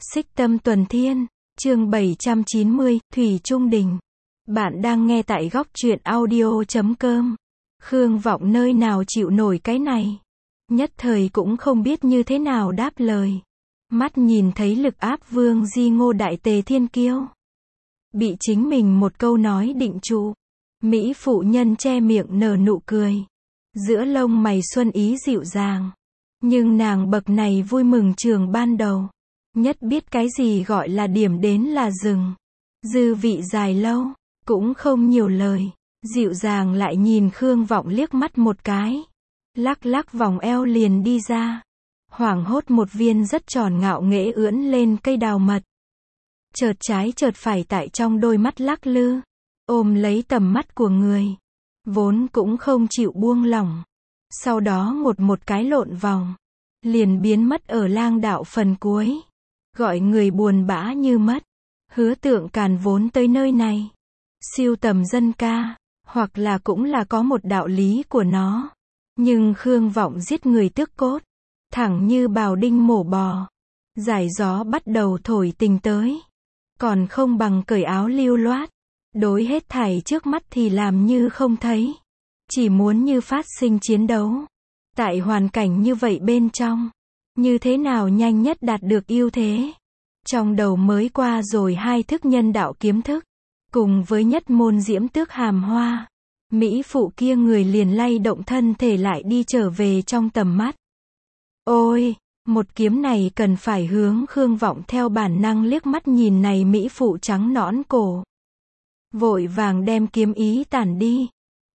Xích Tâm Tuần Thiên, chương 790, Thủy Trung Đình. Bạn đang nghe tại góc truyện audio.com. Khương Vọng nơi nào chịu nổi cái này. Nhất thời cũng không biết như thế nào đáp lời. Mắt nhìn thấy lực áp vương di ngô đại tề thiên kiêu. Bị chính mình một câu nói định trụ. Mỹ phụ nhân che miệng nở nụ cười. Giữa lông mày xuân ý dịu dàng. Nhưng nàng bậc này vui mừng trường ban đầu. Nhất biết cái gì gọi là điểm đến là dừng. Dư vị dài lâu, cũng không nhiều lời. Dịu dàng lại nhìn Khương Vọng liếc mắt một cái. Lắc lắc vòng eo liền đi ra. Hoảng hốt một viên rất tròn ngạo nghễ ưỡn lên cây đào mật. Chợt trái chợt phải tại trong đôi mắt lắc lư. Ôm lấy tầm mắt của người. Vốn cũng không chịu buông lỏng. Sau đó một cái lộn vòng. Liền biến mất ở lang đạo phần cuối. Gọi người buồn bã như mất. Hứa Tượng Càn vốn tới nơi này. Siêu tầm dân ca. Hoặc là cũng là có một đạo lý của nó. Nhưng Khương Vọng giết người tước cốt. Thẳng như bào đinh mổ bò. Giải gió bắt đầu thổi tình tới. Còn không bằng cởi áo lưu loát. Đối hết thảy trước mắt thì làm như không thấy. Chỉ muốn như phát sinh chiến đấu. Tại hoàn cảnh như vậy bên trong. Như thế nào nhanh nhất đạt được ưu thế. Trong đầu mới qua rồi hai thức nhân đạo kiếm thức. Cùng với nhất môn diễm tước hàm hoa. Mỹ phụ kia người liền lay động thân thể lại đi trở về trong tầm mắt. Ôi, một kiếm này cần phải hướng Khương Vọng theo bản năng liếc mắt nhìn này Mỹ phụ trắng nõn cổ. Vội vàng đem kiếm ý tản đi.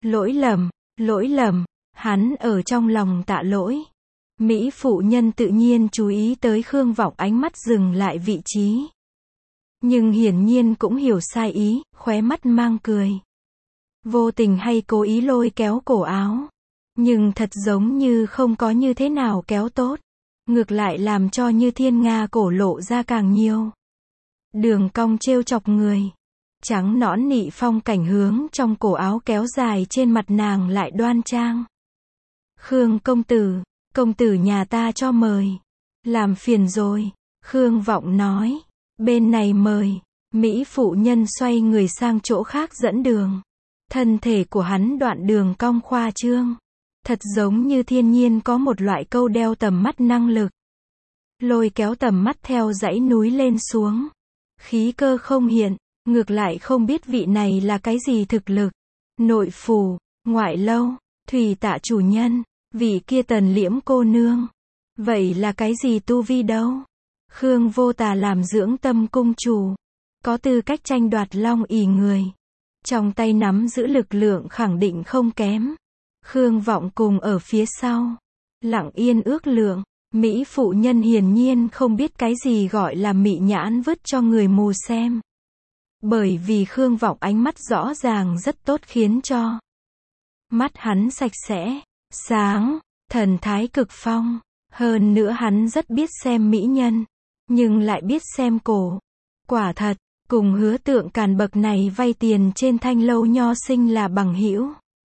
Lỗi lầm, hắn ở trong lòng tạ lỗi. Mỹ phụ nhân tự nhiên chú ý tới Khương Vọng ánh mắt dừng lại vị trí. Nhưng hiển nhiên cũng hiểu sai ý, khóe mắt mang cười. Vô tình hay cố ý lôi kéo cổ áo. Nhưng thật giống như không có như thế nào kéo tốt. Ngược lại làm cho như thiên nga cổ lộ ra càng nhiều. Đường cong trêu chọc người. Trắng nõn nị phong cảnh hướng trong cổ áo kéo dài trên mặt nàng lại đoan trang. Khương công tử nhà ta cho mời. Làm phiền rồi. Khương Vọng nói. Bên này mời. Mỹ phụ nhân xoay người sang chỗ khác dẫn đường. Thân thể của hắn đoạn đường cong khoa trương. Thật giống như thiên nhiên có một loại câu đeo tầm mắt năng lực. Lôi kéo tầm mắt theo dãy núi lên xuống. Khí cơ không hiện. Ngược lại không biết vị này là cái gì thực lực. Nội phủ, ngoại lâu, thủy tạ chủ nhân. Vị kia Tần Liễm cô nương. Vậy là cái gì tu vi đâu? Khương Vô Tà làm dưỡng tâm cung chủ. Có tư cách tranh đoạt long ỷ người. Trong tay nắm giữ lực lượng khẳng định không kém. Khương Vọng cùng ở phía sau. Lặng yên ước lượng. Mỹ phụ nhân hiển nhiên không biết cái gì gọi là mị nhãn vứt cho người mù xem. Bởi vì Khương Vọng ánh mắt rõ ràng rất tốt khiến cho mắt hắn sạch sẽ, sáng, thần thái cực phong. Hơn nữa hắn rất biết xem mỹ nhân, nhưng lại biết xem cổ. Quả thật, cùng Hứa Tượng Càn bậc này vay tiền trên Thanh Lâu nho sinh là bằng hữu.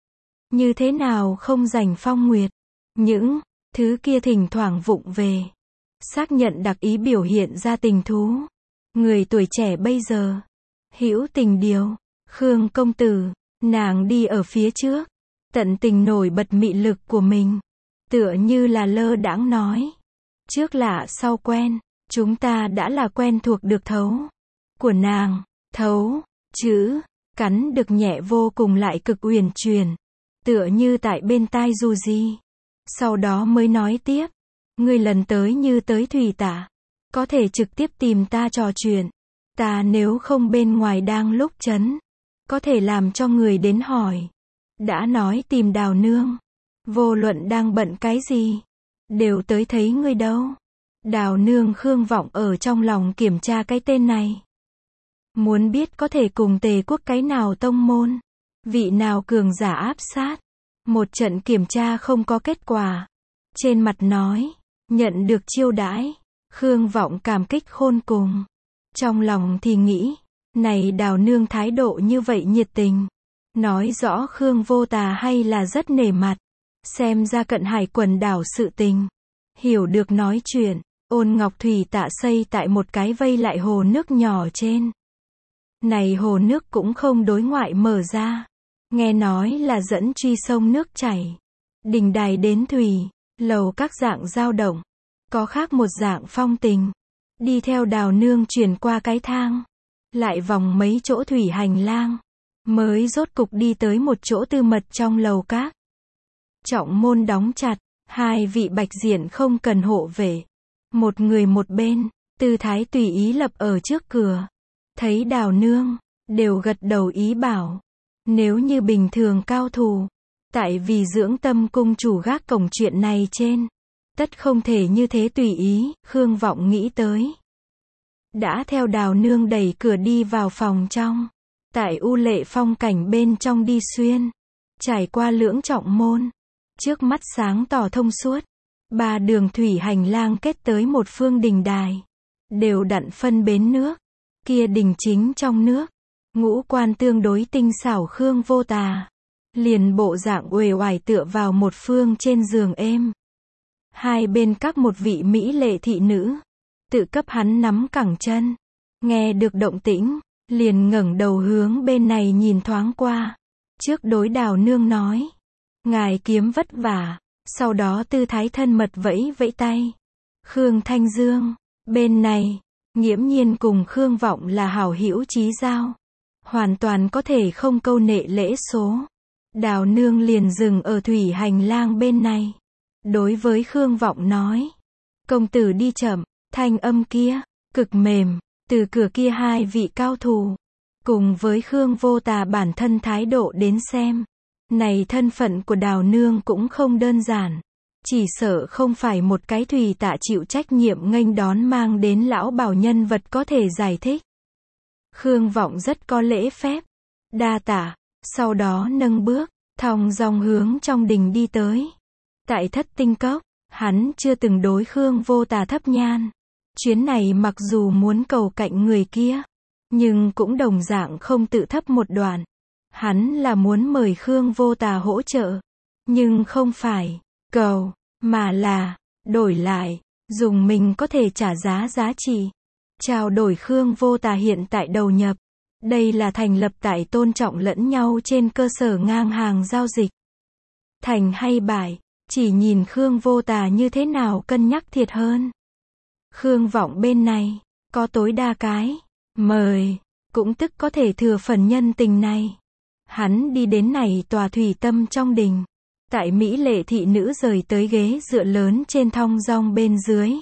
Như thế nào không giành phong nguyệt. Những thứ kia thỉnh thoảng vụng về. Xác nhận đặc ý biểu hiện ra tình thú. Người tuổi trẻ bây giờ. Hữu tình điều. Khương công tử. Nàng đi ở phía trước. Tận tình nổi bật mị lực của mình. Tựa như là lơ đãng nói. Trước lạ sau quen. Chúng ta đã là quen thuộc được thấu. Của nàng. Thấu. Chữ. Cắn được nhẹ vô cùng lại cực uyển chuyển. Tựa như tại bên tai dù gì. Sau đó mới nói tiếp. Ngươi lần tới như tới thủy tả. Có thể trực tiếp tìm ta trò chuyện. Ta nếu không bên ngoài đang lúc chấn. Có thể làm cho người đến hỏi. Đã nói tìm Đào nương. Vô luận đang bận cái gì. Đều tới thấy ngươi đâu. Đào nương Khương Vọng ở trong lòng kiểm tra cái tên này. Muốn biết có thể cùng Tề quốc cái nào tông môn. Vị nào cường giả áp sát. Một trận kiểm tra không có kết quả. Trên mặt nói. Nhận được chiêu đãi. Khương Vọng cảm kích khôn cùng. Trong lòng thì nghĩ. Này Đào nương thái độ như vậy nhiệt tình. Nói rõ Khương Vô Tà hay là rất nể mặt. Xem ra cận hải quần đảo sự tình. Hiểu được nói chuyện. Ôn ngọc thủy tạ xây tại một cái vây lại hồ nước nhỏ trên. Này hồ nước cũng không đối ngoại mở ra. Nghe nói là dẫn truy sông nước chảy. Đình đài đến thủy, lầu các dạng dao động. Có khác một dạng phong tình. Đi theo Đào Nương chuyển qua cái thang. Lại vòng mấy chỗ thủy hành lang. Mới rốt cục đi tới một chỗ tư mật trong lầu các. Trọng môn đóng chặt. Hai vị bạch diện không cần hộ vệ. Một người một bên. Tư thái tùy ý lập ở trước cửa. Thấy Đào Nương. Đều gật đầu ý bảo. Nếu như bình thường cao thủ. Tại vì dưỡng tâm cung chủ gác cổng chuyện này trên. Tất không thể như thế tùy ý. Khương Vọng nghĩ tới. Đã theo Đào Nương đẩy cửa đi vào phòng trong. Tại u lệ phong cảnh bên trong đi xuyên. Trải qua lưỡng trọng môn. Trước mắt sáng tỏ thông suốt. Ba đường thủy hành lang kết tới một phương đình đài. Đều đặn phân bến nước. Kia đình chính trong nước. Ngũ quan tương đối tinh xảo Khương Vô Tà. Liền bộ dạng uể oải tựa vào một phương trên giường êm. Hai bên các một vị mỹ lệ thị nữ. Tự cấp hắn nắm cẳng chân. Nghe được động tĩnh. Liền ngẩng đầu hướng bên này nhìn thoáng qua. Trước đối Đào Nương nói. Ngài kiếm vất vả. Sau đó tư thái thân mật vẫy vẫy tay. Khương Thanh Dương. Bên này. Nghiễm nhiên cùng Khương Vọng là hảo hữu chí giao. Hoàn toàn có thể không câu nệ lễ số. Đào Nương liền dừng ở thủy hành lang bên này. Đối với Khương Vọng nói. Công tử đi chậm. Thanh âm kia. Cực mềm. Từ cửa kia hai vị cao thủ. Cùng với Khương Vô Tà bản thân thái độ đến xem. Này thân phận của Đào Nương cũng không đơn giản. Chỉ sợ không phải một cái thủy tạ chịu trách nhiệm nghênh đón mang đến lão bảo nhân vật có thể giải thích. Khương Vọng rất có lễ phép. Đa tạ. Sau đó nâng bước. Thong dong hướng trong đình đi tới. Tại Thất Tinh Cốc. Hắn chưa từng đối Khương Vô Tà thấp nhan. Chuyến này mặc dù muốn cầu cạnh người kia. Nhưng cũng đồng dạng không tự thấp một đoạn. Hắn là muốn mời Khương Vô Tà hỗ trợ. Nhưng không phải cầu. Mà là đổi lại. Dùng mình có thể trả giá trị. Trao đổi Khương Vô Tà hiện tại đầu nhập. Đây là thành lập tại tôn trọng lẫn nhau trên cơ sở ngang hàng giao dịch. Thành hay bại. Chỉ nhìn Khương Vô Tà như thế nào cân nhắc thiệt hơn. Khương Vọng bên này. Có tối đa cái. Mời. Cũng tức có thể thừa phần nhân tình này. Hắn đi đến này tòa thủy tâm trong đình. Tại mỹ lệ thị nữ rời tới ghế dựa lớn trên thong dong bên dưới.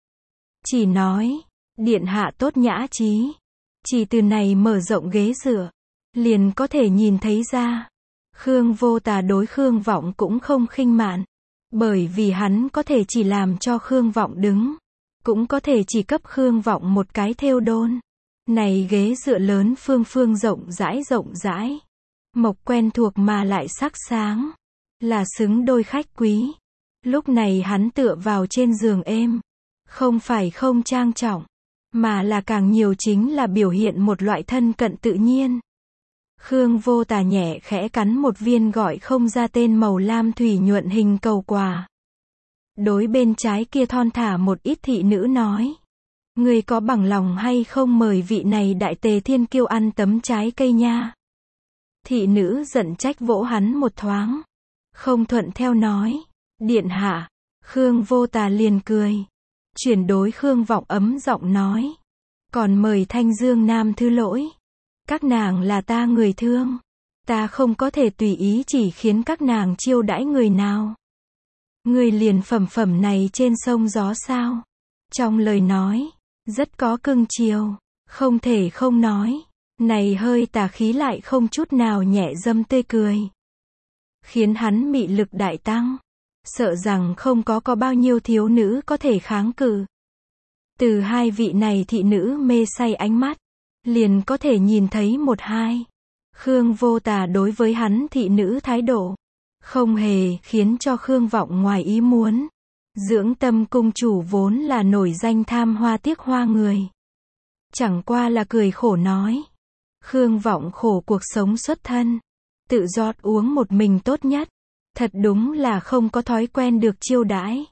Chỉ nói. Điện hạ tốt nhã trí. Chỉ từ này mở rộng ghế dựa. Liền có thể nhìn thấy ra. Khương Vô Tà đối Khương Vọng cũng không khinh mạn. Bởi vì hắn có thể chỉ làm cho Khương Vọng đứng. Cũng có thể chỉ cấp Khương Vọng một cái thêu đôn. Này ghế dựa lớn phương rộng rãi. Mộc quen thuộc mà lại sắc sáng. Là xứng đôi khách quý. Lúc này hắn tựa vào trên giường êm. Không phải không trang trọng. Mà là càng nhiều chính là biểu hiện một loại thân cận tự nhiên. Khương Vô Tà nhẹ khẽ cắn một viên gọi không ra tên màu lam thủy nhuận hình cầu quả. Đối bên trái kia thon thả một ít thị nữ nói. Người có bằng lòng hay không mời vị này đại tề thiên kiêu ăn tấm trái cây nha. Thị nữ giận trách vỗ hắn một thoáng. Không thuận theo nói. Điện hạ. Khương Vô Tà liền cười. Chuyển đối Khương Vọng ấm giọng nói. Còn mời Thanh Dương Nam thứ lỗi. Các nàng là ta người thương. Ta không có thể tùy ý chỉ khiến các nàng chiêu đãi người nào. Người liền phẩm này trên sông gió sao. Trong lời nói. Rất có cưng chiều. Không thể không nói. Này hơi tà khí lại không chút nào nhẹ dâm tươi cười. Khiến hắn mị lực đại tăng. Sợ rằng không có bao nhiêu thiếu nữ có thể kháng cự. Từ hai vị này thị nữ mê say ánh mắt. Liền có thể nhìn thấy một hai. Khương Vô Tà đối với hắn thị nữ thái độ. Không hề khiến cho Khương Vọng ngoài ý muốn. Dưỡng tâm cung chủ vốn là nổi danh tham hoa tiếc hoa người. Chẳng qua là cười khổ nói. Khương Vọng khổ cuộc sống xuất thân. Tự rót uống một mình tốt nhất. Thật đúng là không có thói quen được chiêu đãi.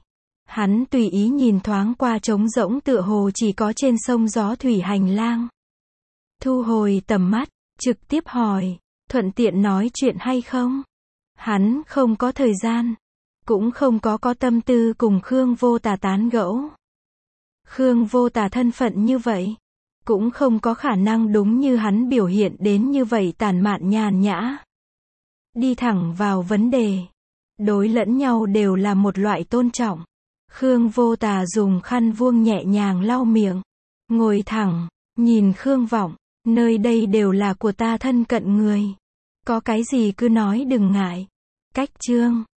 Hắn tùy ý nhìn thoáng qua trống rỗng tựa hồ chỉ có trên sông gió thủy hành lang. Thu hồi tầm mắt, trực tiếp hỏi, thuận tiện nói chuyện hay không? Hắn không có thời gian, cũng không có tâm tư cùng Khương Vô Tà tán gẫu. Khương Vô Tà thân phận như vậy, cũng không có khả năng đúng như hắn biểu hiện đến như vậy tản mạn nhàn nhã. Đi thẳng vào vấn đề. Đối lẫn nhau đều là một loại tôn trọng. Khương Vô Tà dùng khăn vuông nhẹ nhàng lau miệng. Ngồi thẳng, nhìn Khương Vọng, nơi đây đều là của ta thân cận người. Có cái gì cứ nói đừng ngại. Cách chương